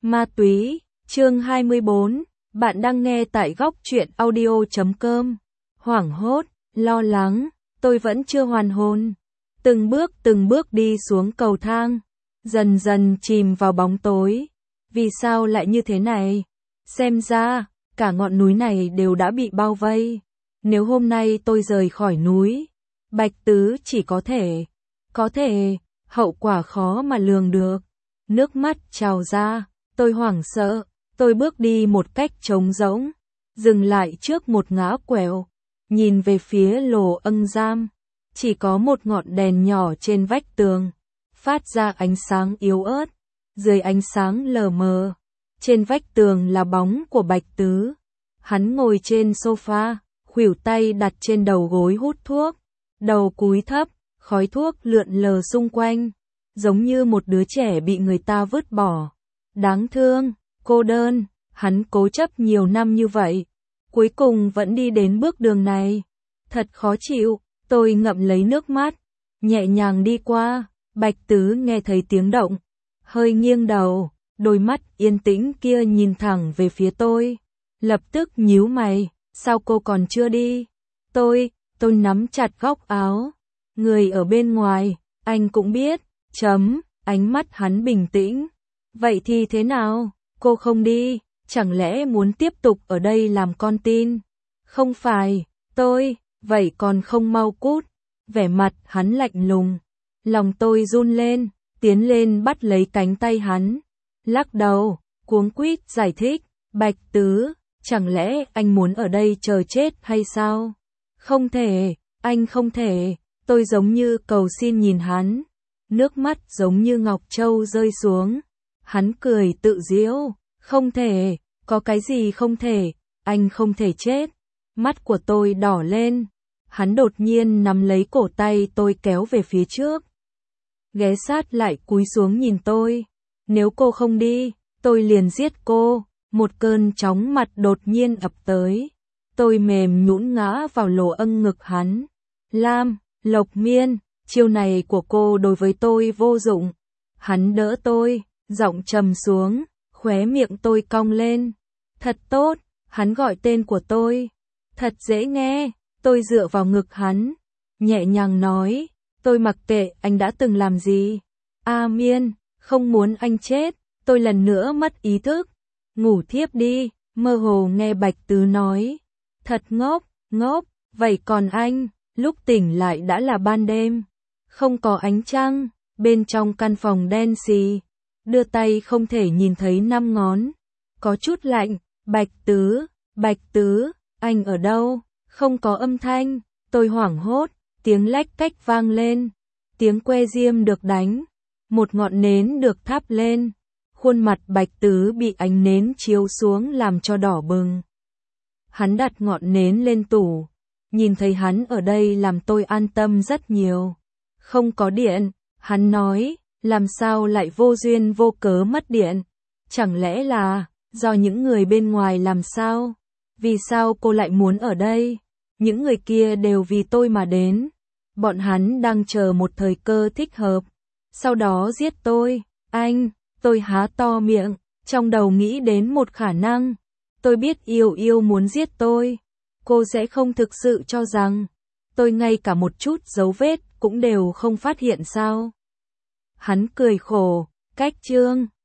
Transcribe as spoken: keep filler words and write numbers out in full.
Ma túy, chương hai mươi bốn, bạn đang nghe tại góc truyện audio chấm com. Hoảng hốt, lo lắng, tôi vẫn chưa hoàn hồn. Từng bước từng bước đi xuống cầu thang, dần dần chìm vào bóng tối. Vì sao lại như thế này? Xem ra, cả ngọn núi này đều đã bị bao vây. Nếu hôm nay tôi rời khỏi núi, Bạch Tứ chỉ có thể, có thể, hậu quả khó mà lường được. Nước mắt trào ra, tôi hoảng sợ, tôi bước đi một cách trống rỗng, dừng lại trước một ngã quẹo, nhìn về phía lồ ân giam, chỉ có một ngọn đèn nhỏ trên vách tường, phát ra ánh sáng yếu ớt, dưới ánh sáng lờ mờ, trên vách tường là bóng của Bạch Tứ. Hắn ngồi trên sofa, khuỷu tay đặt trên đầu gối hút thuốc, đầu cúi thấp, khói thuốc lượn lờ xung quanh, giống như một đứa trẻ bị người ta vứt bỏ. Đáng thương, cô đơn, hắn cố chấp nhiều năm như vậy, cuối cùng vẫn đi đến bước đường này. Thật khó chịu, tôi ngậm lấy nước mắt, nhẹ nhàng đi qua. Bạch Tứ nghe thấy tiếng động, hơi nghiêng đầu, đôi mắt yên tĩnh kia nhìn thẳng về phía tôi, lập tức nhíu mày, sao cô còn chưa đi? Tôi, tôi nắm chặt góc áo, người ở bên ngoài, anh cũng biết, chấm, ánh mắt hắn bình tĩnh. Vậy thì thế nào, cô không đi, chẳng lẽ muốn tiếp tục ở đây làm con tin? Không phải, tôi, vậy còn không mau cút. Vẻ mặt hắn lạnh lùng, lòng tôi run lên, tiến lên bắt lấy cánh tay hắn, lắc đầu, cuống quýt giải thích, Bạch Tứ, chẳng lẽ anh muốn ở đây chờ chết hay sao? Không thể, anh không thể, tôi giống như cầu xin nhìn hắn, nước mắt giống như ngọc châu rơi xuống. Hắn cười tự giễu, không thể, có cái gì không thể, anh không thể chết. Mắt của tôi đỏ lên, hắn đột nhiên nắm lấy cổ tay tôi kéo về phía trước, ghé sát lại cúi xuống nhìn tôi. Nếu cô không đi, tôi liền giết cô. Một cơn chóng mặt đột nhiên ập tới, tôi mềm nhũn ngã vào lỗ ân ngực hắn. Lam, Lộc Miên, chiêu này của cô đối với tôi vô dụng. Hắn đỡ tôi, giọng trầm xuống, khóe miệng tôi cong lên. Thật tốt, hắn gọi tên của tôi. Thật dễ nghe, tôi dựa vào ngực hắn, nhẹ nhàng nói, tôi mặc kệ anh đã từng làm gì. A Miên, không muốn anh chết. Tôi lần nữa mất ý thức, ngủ thiếp đi, mơ hồ nghe Bạch Tứ nói. Thật ngốc, ngốc, vậy còn anh? Lúc tỉnh lại đã là ban đêm, không có ánh trăng, bên trong căn phòng đen xì, đưa tay không thể nhìn thấy năm ngón, có chút lạnh. Bạch Tứ, Bạch Tứ, anh ở đâu? Không có âm thanh, tôi hoảng hốt, tiếng lách cách vang lên, tiếng que diêm được đánh, một ngọn nến được thắp lên, khuôn mặt Bạch Tứ bị ánh nến chiếu xuống làm cho đỏ bừng. Hắn đặt ngọn nến lên tủ, nhìn thấy hắn ở đây làm tôi an tâm rất nhiều. Không có điện, hắn nói, làm sao lại vô duyên vô cớ mất điện? Chẳng lẽ là do những người bên ngoài làm sao? Vì sao cô lại muốn ở đây? Những người kia đều vì tôi mà đến. Bọn hắn đang chờ một thời cơ thích hợp, sau đó giết tôi. Anh, tôi há to miệng, trong đầu nghĩ đến một khả năng. Tôi biết Yêu Yêu muốn giết tôi. Cô sẽ không thực sự cho rằng tôi ngay cả một chút dấu vết cũng đều không phát hiện sao? Hắn cười khổ, cách chương.